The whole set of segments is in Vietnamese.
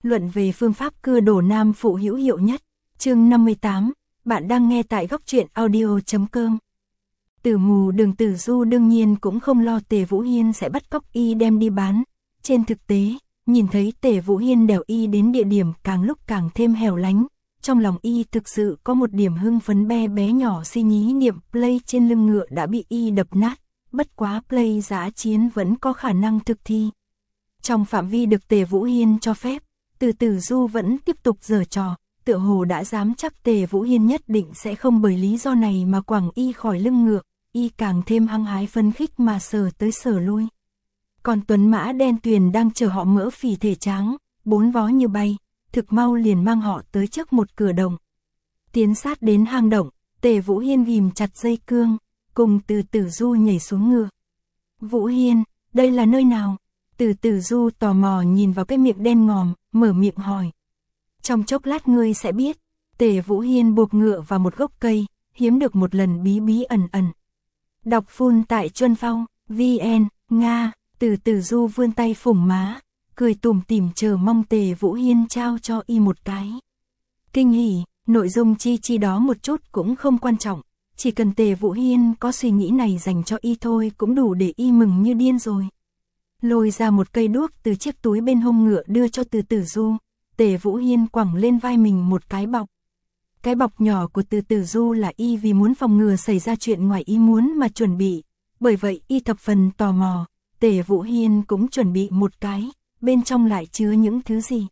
luận về phương pháp cưa đổ nam phụ hữu hiệu nhất. Chương 58, bạn đang nghe tại góc truyện audio.com. Tử mù Đường Tử Du đương nhiên cũng không lo Tề Vũ Hiên sẽ bắt cóc y đem đi bán. Trên thực tế, nhìn thấy Tề Vũ Hiên đèo y đến địa điểm càng lúc càng thêm hẻo lánh, trong lòng y thực sự có một điểm hưng phấn bé nhỏ suy nghĩ niệm play trên lưng ngựa đã bị y đập nát, bất quá play dã chiến vẫn có khả năng thực thi. Trong phạm vi được Tề Vũ Hiên cho phép, Từ Tử Du vẫn tiếp tục giở trò, tựa hồ đã dám chắc Tề Vũ Hiên nhất định sẽ không bởi lý do này mà quẳng y khỏi lưng ngựa, y càng thêm hăng hái phấn khích mà sờ tới sờ lui. Còn tuấn mã đen tuyền đang chờ họ mỡ phì thể tráng, bốn vó như bay, thực mau liền mang họ tới trước một cửa động. Tiến sát đến hang động, Tề Vũ Hiên ghìm chặt dây cương, cùng Từ Tử Du nhảy xuống ngựa. Vũ Hiên, đây là nơi nào? Từ Tử Du tò mò nhìn vào cái miệng đen ngòm, mở miệng hỏi. Trong chốc lát ngươi sẽ biết. Tề Vũ Hiên buộc ngựa vào một gốc cây, hiếm được một lần bí bí ẩn ẩn. Đọc phun tại Chuân Phong, VN, Nga. Từ Tử Du vươn tay phủng má, cười tủm tỉm chờ mong Tề Vũ Hiên trao cho y một cái. Kinh hỉ, nội dung chi đó một chút cũng không quan trọng, chỉ cần Tề Vũ Hiên có suy nghĩ này dành cho y thôi cũng đủ để y mừng như điên rồi. Lôi ra một cây đuốc từ chiếc túi bên hông ngựa đưa cho Từ Tử Du, Tề Vũ Hiên quẳng lên vai mình một cái bọc. Cái bọc nhỏ của Từ Tử Du là y vì muốn phòng ngừa xảy ra chuyện ngoài ý muốn mà chuẩn bị, bởi vậy y thập phần tò mò. Tề Vũ Hiên cũng chuẩn bị một cái, bên trong lại chứa những thứ gì.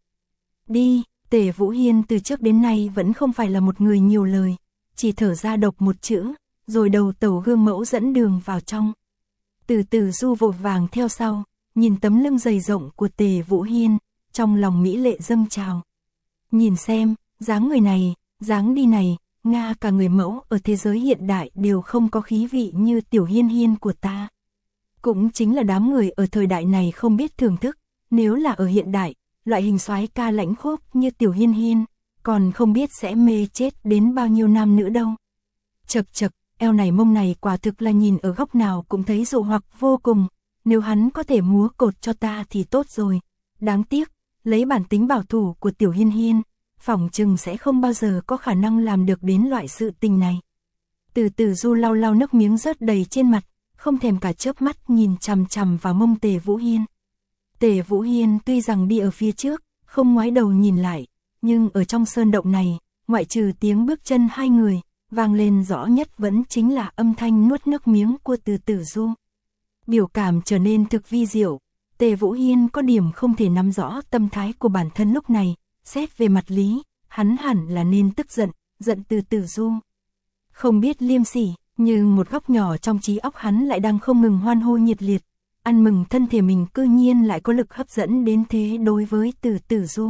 Đi, Tề Vũ Hiên từ trước đến nay vẫn không phải là một người nhiều lời, chỉ thở ra độc một chữ, rồi đầu tàu gương mẫu dẫn đường vào trong. Từ Tử Du vội vàng theo sau, nhìn tấm lưng dày rộng của Tề Vũ Hiên, trong lòng mỹ lệ dâng trào. Nhìn xem, dáng người này, dáng đi này, Nga cả người mẫu ở thế giới hiện đại đều không có khí vị như Tiểu Hiên Hiên của ta. Cũng chính là đám người ở thời đại này không biết thưởng thức, nếu là ở hiện đại, loại hình soái ca lãnh khốc như Tiểu Hiên Hiên, còn không biết sẽ mê chết đến bao nhiêu nam nữ đâu. Chật chật, eo này mông này quả thực là nhìn ở góc nào cũng thấy dụ hoặc vô cùng, nếu hắn có thể múa cột cho ta thì tốt rồi. Đáng tiếc, lấy bản tính bảo thủ của Tiểu Hiên Hiên, phỏng chừng sẽ không bao giờ có khả năng làm được đến loại sự tình này. Từ Tử Du lau lau nước miếng rớt đầy trên mặt, không thèm cả chớp mắt nhìn chằm chằm vào mông Tề Vũ Hiên. Tề Vũ Hiên tuy rằng đi ở phía trước, không ngoái đầu nhìn lại, nhưng ở trong sơn động này, ngoại trừ tiếng bước chân hai người, vang lên rõ nhất vẫn chính là âm thanh nuốt nước miếng của Từ Tử Du. Biểu cảm trở nên thực vi diệu, Tề Vũ Hiên có điểm không thể nắm rõ tâm thái của bản thân lúc này, xét về mặt lý, hắn hẳn là nên tức giận, giận Từ Tử Du. Không biết liêm sỉ, nhưng một góc nhỏ trong trí óc hắn lại đang không ngừng hoan hô nhiệt liệt, ăn mừng thân thể mình cư nhiên lại có lực hấp dẫn đến thế đối với Từ Tử Du.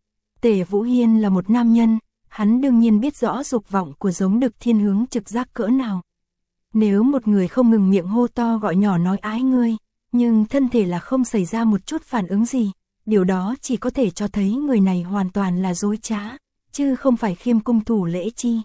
Tề Vũ Hiên là một nam nhân, hắn đương nhiên biết rõ dục vọng của giống đực thiên hướng trực giác cỡ nào. Nếu một người không ngừng miệng hô to gọi nhỏ nói ái ngươi, nhưng thân thể là không xảy ra một chút phản ứng gì, điều đó chỉ có thể cho thấy người này hoàn toàn là dối trá, chứ không phải khiêm cung thủ lễ chi.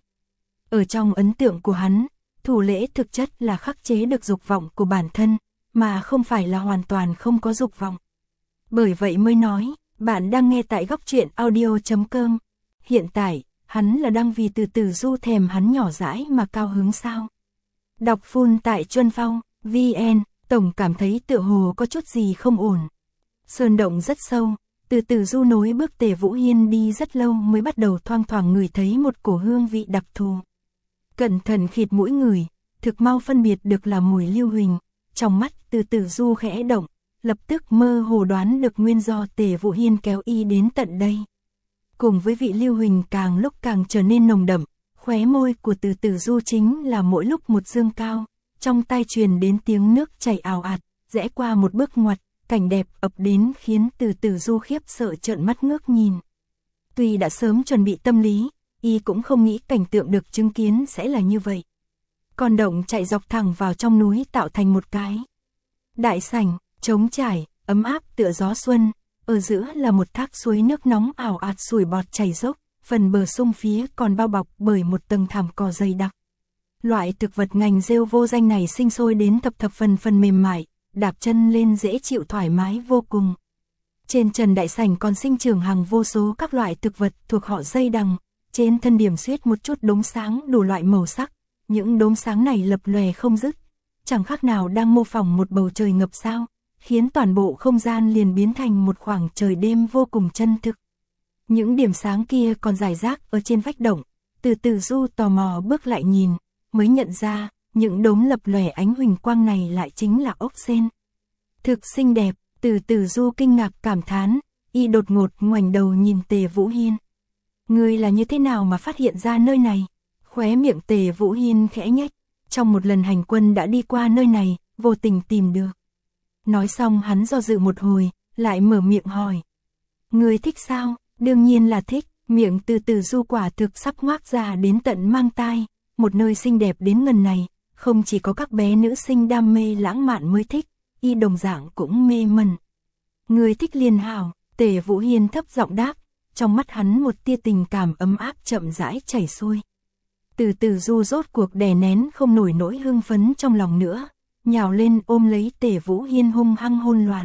Ở trong ấn tượng của hắn, thủ lễ thực chất là khắc chế được dục vọng của bản thân, mà không phải là hoàn toàn không có dục vọng. Bởi vậy mới nói, bạn đang nghe tại góc truyện audio.com. Hiện tại, hắn là đang vì Từ Tử Du thèm hắn nhỏ dãi mà cao hứng sao? Đọc phun tại Chuân Phong, VN, tổng cảm thấy tựa hồ có chút gì không ổn. Sơn động rất sâu, Từ Tử Du nối bước Tề Vũ Hiên đi rất lâu mới bắt đầu thoang thoảng ngửi thấy một cổ hương vị đặc thù. Cẩn thận khịt mũi ngửi, thực mau phân biệt được là mùi lưu huỳnh, trong mắt Từ Tử Du khẽ động, lập tức mơ hồ đoán được nguyên do Tề Vũ Hiên kéo y đến tận đây. Cùng với vị lưu huỳnh càng lúc càng trở nên nồng đậm, khóe môi của Từ Tử Du chính là mỗi lúc một dương cao, trong tai truyền đến tiếng nước chảy ào ạt, rẽ qua một bước ngoặt, cảnh đẹp ập đến khiến Từ Tử Du khiếp sợ trợn mắt ngước nhìn. Tuy đã sớm chuẩn bị tâm lý, y cũng không nghĩ cảnh tượng được chứng kiến sẽ là như vậy. Con động chạy dọc thẳng vào trong núi tạo thành một cái đại sảnh, trống trải, ấm áp tựa gió xuân, ở giữa là một thác suối nước nóng ảo ạt sủi bọt chảy dốc, phần bờ sông phía còn bao bọc bởi một tầng thảm cỏ dày đặc. Loại thực vật ngành rêu vô danh này sinh sôi đến thập phần mềm mại, đạp chân lên dễ chịu thoải mái vô cùng. Trên trần đại sảnh còn sinh trưởng hàng vô số các loại thực vật thuộc họ dây đằng, trên thân điểm xuyết một chút đốm sáng đủ loại màu sắc, những đốm sáng này lập lòe không dứt, chẳng khác nào đang mô phỏng một bầu trời ngập sao, khiến toàn bộ không gian liền biến thành một khoảng trời đêm vô cùng chân thực. Những điểm sáng kia còn rải rác ở trên vách động, từ từ Du tò mò bước lại nhìn, mới nhận ra, những đốm lập lòe ánh huỳnh quang này lại chính là ốc sên. Thực xinh đẹp, từ từ Du kinh ngạc cảm thán, y đột ngột ngoảnh đầu nhìn Tề Vũ Hiên. Ngươi là như thế nào mà phát hiện ra nơi này? Khóe miệng Tề Vũ Hiên khẽ nhếch, trong một lần hành quân đã đi qua nơi này, vô tình tìm được. Nói xong hắn do dự một hồi, lại mở miệng hỏi. Ngươi thích sao? Đương nhiên là thích, miệng từ từ Du quả thực sắp ngoác ra đến tận mang tai, một nơi xinh đẹp đến ngần này, không chỉ có các bé nữ sinh đam mê lãng mạn mới thích, y đồng dạng cũng mê mẩn. Ngươi thích liền hảo, Tề Vũ Hiên thấp giọng đáp, trong mắt hắn một tia tình cảm ấm áp chậm rãi chảy xuôi. Từ từ Du rốt cuộc đè nén không nổi nỗi hưng phấn trong lòng nữa, nhào lên ôm lấy Tề Vũ Hiên hung hăng hôn loạn.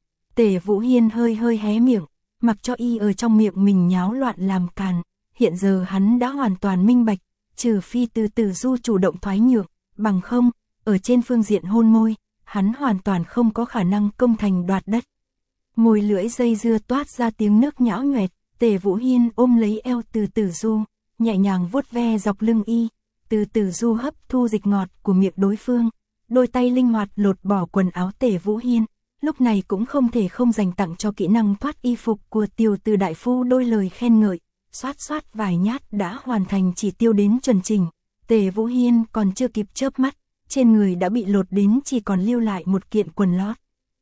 Tề Vũ Hiên hơi hơi hé miệng, mặc cho y ở trong miệng mình nháo loạn làm càn, hiện giờ hắn đã hoàn toàn minh bạch, trừ phi từ từ Du chủ động thoái nhượng, bằng không, ở trên phương diện hôn môi, hắn hoàn toàn không có khả năng công thành đoạt đất. Môi lưỡi dây dưa toát ra tiếng nước nhão nhoẹt, Tề Vũ Hiên ôm lấy eo từ từ Du, nhẹ nhàng vuốt ve dọc lưng y, từ từ Du hấp thu dịch ngọt của miệng đối phương, đôi tay linh hoạt lột bỏ quần áo Tề Vũ Hiên, lúc này cũng không thể không dành tặng cho kỹ năng thoát y phục của Tiểu Từ đại phu đôi lời khen ngợi, xoát xoát vài nhát đã hoàn thành chỉ tiêu đến chuẩn chỉnh, Tề Vũ Hiên còn chưa kịp chớp mắt, trên người đã bị lột đến chỉ còn lưu lại một kiện quần lót.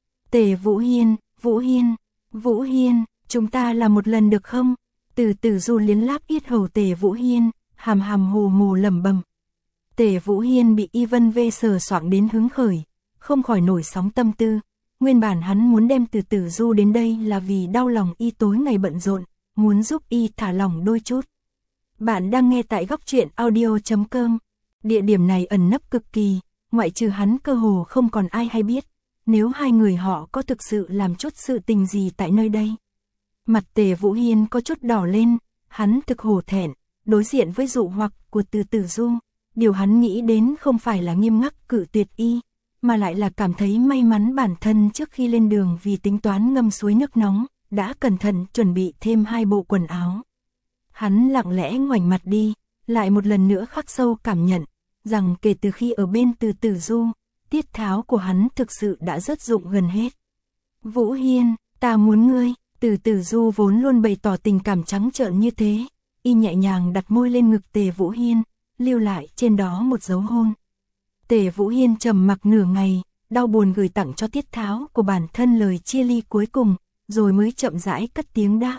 Tề Vũ Hiên, Vũ Hiên, Vũ Hiên, chúng ta làm một lần được không? Từ từ Du liến láp yết hầu Tề Vũ Hiên, hàm hàm hồ mồ lẩm bẩm. Tề Vũ Hiên bị y vân vê sờ soạng đến hứng khởi, không khỏi nổi sóng tâm tư. Nguyên bản hắn muốn đem từ từ Du đến đây là vì đau lòng y tối ngày bận rộn, muốn giúp y thả lỏng đôi chút. Bạn đang nghe tại góc truyện audio.com. Địa điểm này ẩn nấp cực kỳ, ngoại trừ hắn cơ hồ không còn ai hay biết. Nếu hai người họ có thực sự làm chút sự tình gì tại nơi đây. Mặt Tề Vũ Hiên có chút đỏ lên, hắn thực hổ thẹn, đối diện với dụ hoặc của từ từ Du. Điều hắn nghĩ đến không phải là nghiêm ngắc cự tuyệt y, mà lại là cảm thấy may mắn bản thân trước khi lên đường vì tính toán ngâm suối nước nóng, đã cẩn thận chuẩn bị thêm 2 bộ quần áo. Hắn lặng lẽ ngoảnh mặt đi, lại một lần nữa khắc sâu cảm nhận, rằng kể từ khi ở bên từ từ Du, tiết tháo của hắn thực sự đã rất dụng gần hết. Vũ Hiên, ta muốn ngươi, từ từ Du vốn luôn bày tỏ tình cảm trắng trợn như thế, y nhẹ nhàng đặt môi lên ngực Tề Vũ Hiên, lưu lại trên đó một dấu hôn. Tề Vũ Hiên trầm mặc nửa ngày, đau buồn gửi tặng cho tiết tháo của bản thân lời chia ly cuối cùng, rồi mới chậm rãi cất tiếng đáp.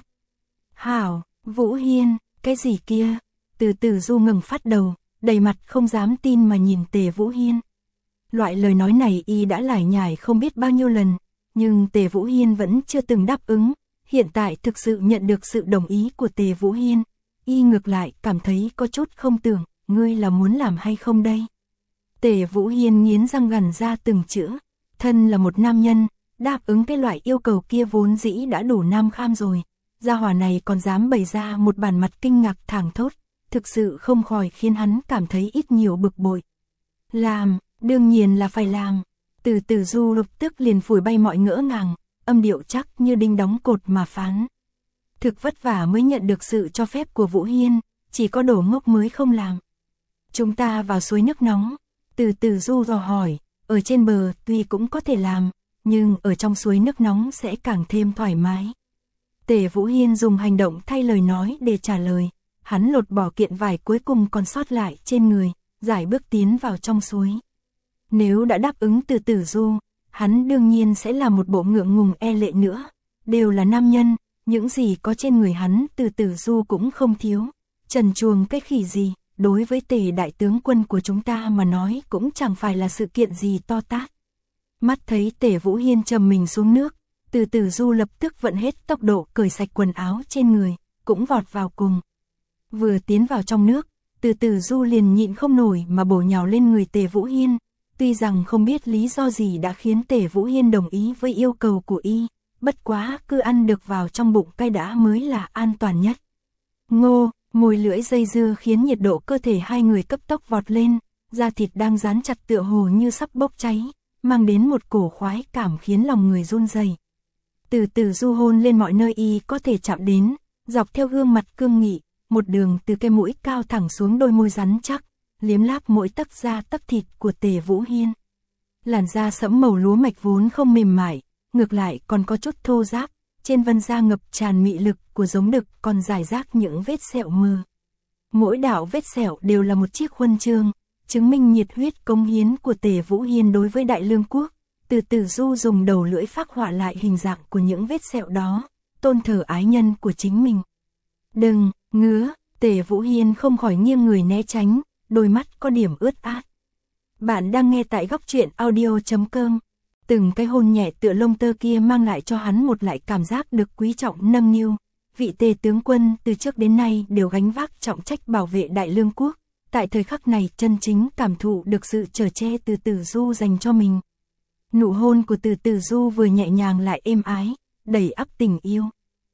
Hảo, Vũ Hiên, cái gì kia? Từ từ Du ngừng phát đầu, đầy mặt không dám tin mà nhìn Tề Vũ Hiên. Loại lời nói này y đã lải nhải không biết bao nhiêu lần, nhưng Tề Vũ Hiên vẫn chưa từng đáp ứng. Hiện tại thực sự nhận được sự đồng ý của Tề Vũ Hiên, y ngược lại cảm thấy có chút không tưởng, ngươi là muốn làm hay không đây? Tề Vũ Hiên nghiến răng gằn ra từng chữ, thân là một nam nhân, đáp ứng cái loại yêu cầu kia vốn dĩ đã đủ nam kham rồi, gia hỏa này còn dám bày ra một bản mặt kinh ngạc thảng thốt, thực sự không khỏi khiến hắn cảm thấy ít nhiều bực bội. Làm, đương nhiên là phải làm. Từ từ Du lập tức liền phủi bay mọi ngỡ ngàng, âm điệu chắc như đinh đóng cột mà phán. Thực vất vả mới nhận được sự cho phép của Vũ Hiên, chỉ có đồ ngốc mới không làm. Chúng ta vào suối nước nóng, từ từ Du dò hỏi, ở trên bờ tuy cũng có thể làm, nhưng ở trong suối nước nóng sẽ càng thêm thoải mái. Tề Vũ Hiên dùng hành động thay lời nói để trả lời, hắn lột bỏ kiện vải cuối cùng còn sót lại trên người, giải bước tiến vào trong suối. Nếu đã đáp ứng từ từ Du, hắn đương nhiên sẽ là một bộ ngượng ngùng e lệ nữa, đều là nam nhân, những gì có trên người hắn từ từ Du cũng không thiếu, trần truồng cái khỉ gì, đối với Tề đại tướng quân của chúng ta mà nói cũng chẳng phải là sự kiện gì to tát. Mắt thấy Tề Vũ Hiên trầm mình xuống nước, từ từ Du lập tức vận hết tốc độ cởi sạch quần áo trên người, cũng vọt vào cùng. Vừa tiến vào trong nước, từ từ Du liền nhịn không nổi mà bổ nhào lên người Tề Vũ Hiên. Tuy rằng không biết lý do gì đã khiến Tề Vũ Hiên đồng ý với yêu cầu của y, bất quá cứ ăn được vào trong bụng cái đã mới là an toàn nhất. Ngô, môi lưỡi dây dưa khiến nhiệt độ cơ thể hai người cấp tốc vọt lên, da thịt đang dán chặt tựa hồ như sắp bốc cháy, mang đến một cổ khoái cảm khiến lòng người run rẩy. Từ từ du hôn lên mọi nơi y có thể chạm đến, dọc theo gương mặt cương nghị, một đường từ cái mũi cao thẳng xuống đôi môi rắn chắc, liếm láp mỗi tấc da tấc thịt của Tề Vũ Hiên. Làn da sẫm màu lúa mạch vốn không mềm mại, ngược lại còn có chút thô ráp, trên vân da ngập tràn mị lực của giống đực còn rải rác những vết sẹo mờ. Mỗi đạo vết sẹo đều là một chiếc huân chương, chứng minh nhiệt huyết cống hiến của Tề Vũ Hiên đối với Đại Lương quốc. Từ từ du dùng đầu lưỡi phác họa lại hình dạng của những vết sẹo đó, tôn thờ ái nhân của chính mình. Đừng, ngứa, Tề Vũ Hiên không khỏi nghiêng người né tránh, đôi mắt có điểm ướt át. Bạn đang nghe tại góc truyện audio.com. Từng cái hôn nhẹ tựa lông tơ kia mang lại cho hắn một lại cảm giác được quý trọng nâng niu. Vị Tề tướng quân từ trước đến nay đều gánh vác trọng trách bảo vệ Đại Lương quốc, tại thời khắc này chân chính cảm thụ được sự chở che từ từ du dành cho mình. Nụ hôn của từ từ du vừa nhẹ nhàng lại êm ái, đầy ắp tình yêu.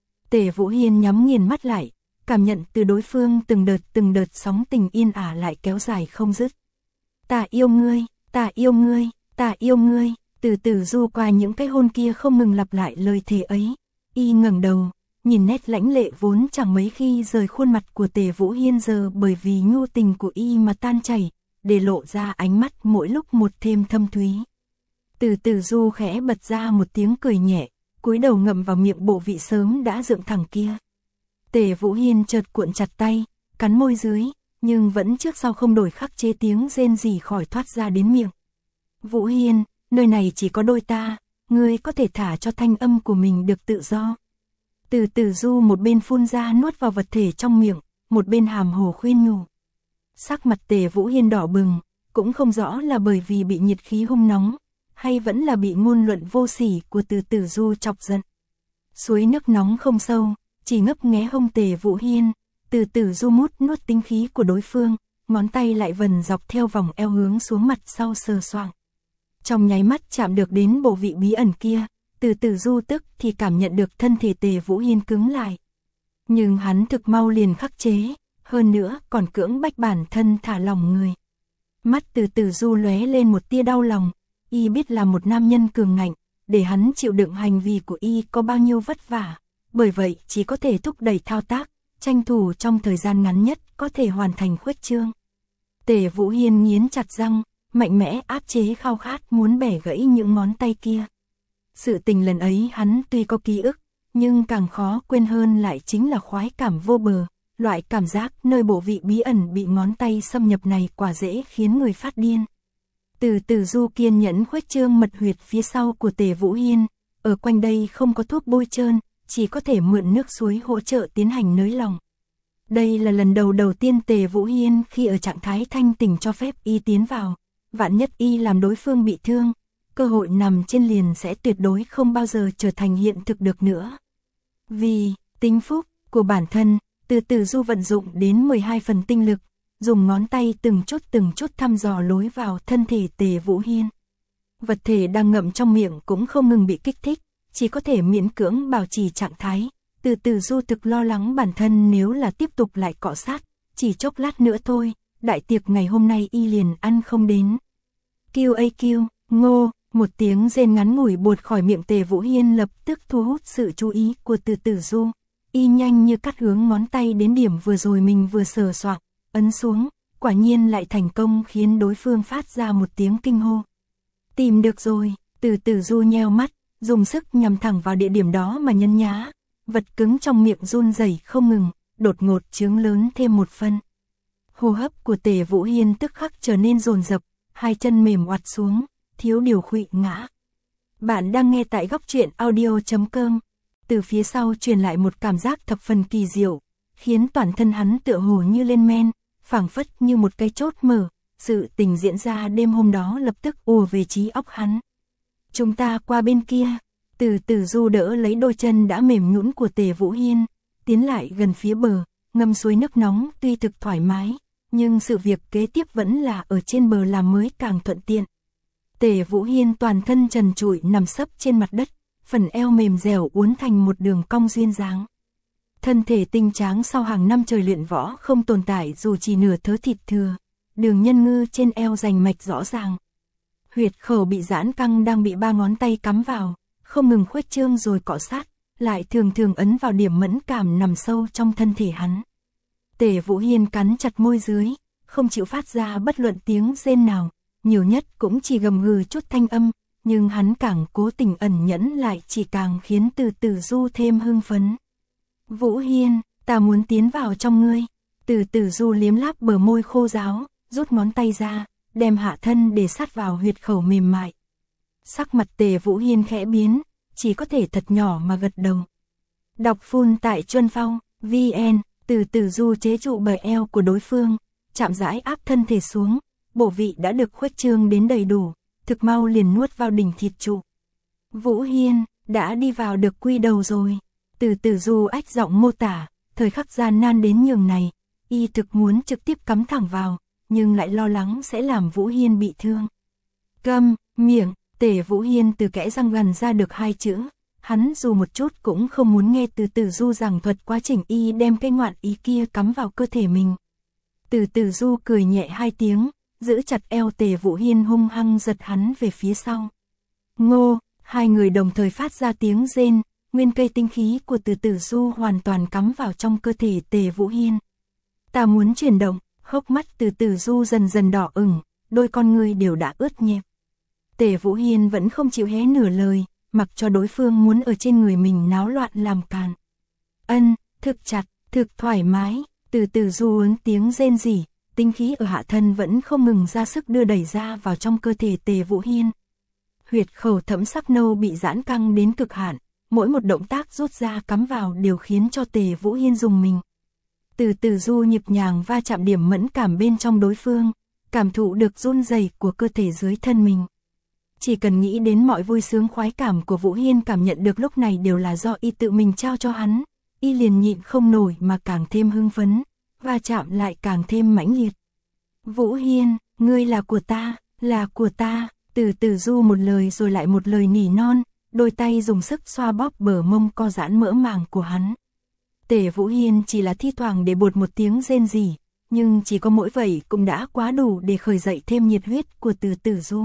Tề Vũ Hiên nhắm nghiền mắt lại, cảm nhận từ đối phương từng đợt sóng tình yên ả lại kéo dài không dứt. Ta yêu ngươi, ta yêu ngươi, ta yêu ngươi. Từ từ du qua những cái hôn kia không ngừng lặp lại lời thề ấy. Y ngẩng đầu, nhìn nét lãnh lệ vốn chẳng mấy khi rời khuôn mặt của Tề Vũ Hiên giờ bởi vì nhu tình của y mà tan chảy, để lộ ra ánh mắt mỗi lúc một thêm thâm thúy. Từ từ du khẽ bật ra một tiếng cười nhẹ, cúi đầu ngậm vào miệng bộ vị sớm đã dựng thẳng kia. Tề Vũ Hiên chợt cuộn chặt tay, cắn môi dưới, nhưng vẫn trước sau không đổi khắc chế tiếng rên rỉ khỏi thoát ra đến miệng. Vũ Hiên, nơi này chỉ có đôi ta, ngươi có thể thả cho thanh âm của mình được tự do. Từ từ du một bên phun ra nuốt vào vật thể trong miệng, một bên hàm hồ khuyên nhủ. Sắc mặt Tề Vũ Hiên đỏ bừng, cũng không rõ là bởi vì bị nhiệt khí hung nóng, hay vẫn là bị ngôn luận vô sỉ của từ từ du chọc giận. Suối nước nóng không sâu, chỉ ngấp nghé hông Tề Vũ Hiên, từ từ du mút nuốt tinh khí của đối phương, ngón tay lại vần dọc theo vòng eo hướng xuống mặt sau sờ soạng. Trong nháy mắt chạm được đến bộ vị bí ẩn kia, từ từ du tức thì cảm nhận được thân thể Tề Vũ Hiên cứng lại. Nhưng hắn thực mau liền khắc chế, hơn nữa còn cưỡng bách bản thân thả lòng người. Mắt từ từ du lóe lên một tia đau lòng, y biết là một nam nhân cường ngạnh, để hắn chịu đựng hành vi của y có bao nhiêu vất vả, bởi vậy chỉ có thể thúc đẩy thao tác, tranh thủ trong thời gian ngắn nhất có thể hoàn thành khuếch trương. Tề Vũ Hiên nghiến chặt răng, mạnh mẽ áp chế khao khát muốn bẻ gãy những ngón tay kia. Sự tình lần ấy hắn tuy có ký ức, nhưng càng khó quên hơn lại chính là khoái cảm vô bờ, loại cảm giác nơi bộ vị bí ẩn bị ngón tay xâm nhập này quả dễ khiến người phát điên. Từ từ du kiên nhẫn khuếch trương mật huyệt phía sau của Tề Vũ Hiên, ở quanh đây không có thuốc bôi trơn, chỉ có thể mượn nước suối hỗ trợ tiến hành nới lòng. Đây là lần đầu tiên Tề Vũ Hiên khi ở trạng thái thanh tỉnh cho phép y tiến vào, vạn nhất y làm đối phương bị thương, cơ hội nằm trên liền sẽ tuyệt đối không bao giờ trở thành hiện thực được nữa. Vì tính phúc của bản thân, từ từ du vận dụng đến 12 phần tinh lực, dùng ngón tay từng chút thăm dò lối vào thân thể Tề Vũ Hiên. Vật thể đang ngậm trong miệng cũng không ngừng bị kích thích, chỉ có thể miễn cưỡng bảo trì trạng thái. Từ từ du thực lo lắng bản thân nếu là tiếp tục lại cọ sát, chỉ chốc lát nữa thôi, đại tiệc ngày hôm nay y liền ăn không đến. Kêu, ngô, một tiếng rên ngắn ngủi buột khỏi miệng Tề Vũ Hiên lập tức thu hút sự chú ý của từ từ du. Y nhanh như cắt hướng ngón tay đến điểm vừa rồi mình vừa sờ soạng, ấn xuống, quả nhiên lại thành công khiến đối phương phát ra một tiếng kinh hô. Tìm được rồi, từ từ du nheo mắt, dùng sức nhằm thẳng vào địa điểm đó mà nhấn nhá. Vật cứng trong miệng run rẩy không ngừng, đột ngột trướng lớn thêm một phân. Hô hấp của Tề Vũ Hiên tức khắc trở nên dồn dập, hai chân mềm oặt xuống, thiếu điều khuỵu ngã. Bạn đang nghe tại góc truyện audio.com. Từ phía sau truyền lại một cảm giác thập phần kỳ diệu, khiến toàn thân hắn tựa hồ như lên men, phảng phất như một cái chốt mở. Sự tình diễn ra đêm hôm đó lập tức ùa về trí óc hắn. Chúng ta qua bên kia. Từ từ du đỡ lấy đôi chân đã mềm nhũn của Tề Vũ Hiên, tiến lại gần phía bờ, ngâm suối nước nóng tuy thực thoải mái, nhưng sự việc kế tiếp vẫn là ở trên bờ làm mới càng thuận tiện. Tề Vũ Hiên toàn thân trần trụi nằm sấp trên mặt đất, phần eo mềm dẻo uốn thành một đường cong duyên dáng. Thân thể tinh tráng sau hàng năm trời luyện võ không tồn tại dù chỉ nửa thớ thịt thừa, đường nhân ngư trên eo rành mạch rõ ràng. Huyệt khẩu bị giãn căng đang bị 3 ngón tay cắm vào, không ngừng khuếch trương rồi cọ sát, lại thường thường ấn vào điểm mẫn cảm nằm sâu trong thân thể hắn. Tề Vũ Hiên cắn chặt môi dưới, không chịu phát ra bất luận tiếng rên nào, nhiều nhất cũng chỉ gầm gừ chút thanh âm, nhưng hắn càng cố tình ẩn nhẫn lại chỉ càng khiến Từ Tử Du thêm hưng phấn. Vũ Hiên, ta muốn tiến vào trong ngươi. Từ Tử Du liếm láp bờ môi khô ráo, rút ngón tay ra, đem hạ thân để sát vào huyệt khẩu mềm mại. Sắc mặt Tề Vũ Hiên khẽ biến, chỉ có thể thật nhỏ mà gật đầu. Đọc full tại Chuân Phong, VN, Từ Tử Du chế trụ bờ eo của đối phương, chạm rãi áp thân thể xuống, bổ vị đã được khuếch trương đến đầy đủ, thực mau liền nuốt vào đỉnh thịt trụ. Vũ Hiên, đã đi vào được quy đầu rồi. Từ Tử Du ách giọng mô tả, thời khắc gian nan đến nhường này, y thực muốn trực tiếp cắm thẳng vào, nhưng lại lo lắng sẽ làm Vũ Hiên bị thương. Câm miệng, Tề Vũ Hiên từ kẽ răng gằn ra được 2 chữ, hắn dù một chút cũng không muốn nghe Từ Tử Du giảng thuật quá trình y đem cái ngoạn ý kia cắm vào cơ thể mình. Từ Tử Du cười nhẹ 2 tiếng, giữ chặt eo Tề Vũ Hiên hung hăng giật hắn về phía sau. Ngô, 2 người đồng thời phát ra tiếng rên, nguyên cây tinh khí của Từ Tử Du hoàn toàn cắm vào trong cơ thể Tề Vũ Hiên. Ta muốn chuyển động, hốc mắt Từ Tử Du dần dần đỏ ửng, đôi con ngươi đều đã ướt nhẹp. Tề Vũ Hiên vẫn không chịu hé nửa lời, mặc cho đối phương muốn ở trên người mình náo loạn làm càn. Ân, thực chặt, thực thoải mái, Từ Tử Du ướn tiếng rên rỉ, tinh khí ở hạ thân vẫn không ngừng ra sức đưa đẩy ra vào trong cơ thể Tề Vũ Hiên. Huyệt khẩu thẫm sắc nâu bị giãn căng đến cực hạn, mỗi một động tác rút ra cắm vào đều khiến cho Tề Vũ Hiên rùng mình. Từ Tử Du nhịp nhàng va chạm điểm mẫn cảm bên trong đối phương, cảm thụ được run rẩy của cơ thể dưới thân mình. Chỉ cần nghĩ đến mọi vui sướng khoái cảm của Vũ Hiên cảm nhận được lúc này đều là do y tự mình trao cho hắn, y liền nhịn không nổi mà càng thêm hưng phấn, va chạm lại càng thêm mãnh liệt. Vũ Hiên, ngươi là của ta, là của ta. Từ Tử Du một lời rồi lại một lời nỉ non, đôi tay dùng sức xoa bóp bờ mông co giãn mỡ màng của hắn. Tề Vũ Hiên chỉ là thi thoảng để bột một tiếng rên rỉ, nhưng chỉ có mỗi vậy cũng đã quá đủ để khởi dậy thêm nhiệt huyết của Từ Tử Du.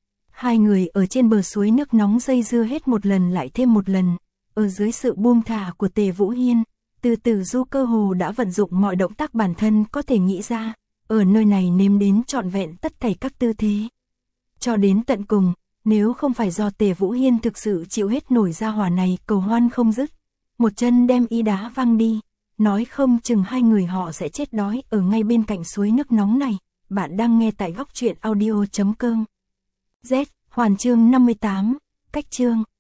2 người ở trên bờ suối nước nóng dây dưa hết một lần lại thêm một lần, ở dưới sự buông thả của Tề Vũ Hiên, Từ Tử Du cơ hồ đã vận dụng mọi động tác bản thân có thể nghĩ ra, ở nơi này nếm đến trọn vẹn tất thảy các tư thế. Cho đến tận cùng, nếu không phải do Tề Vũ Hiên thực sự chịu hết nổi ra hỏa này cầu hoan không dứt, một chân đem y đá văng đi, nói không chừng 2 người họ sẽ chết đói ở ngay bên cạnh suối nước nóng này. Bạn đang nghe tại góc truyện audio.com. Z, Hoàn chương 58, cách chương.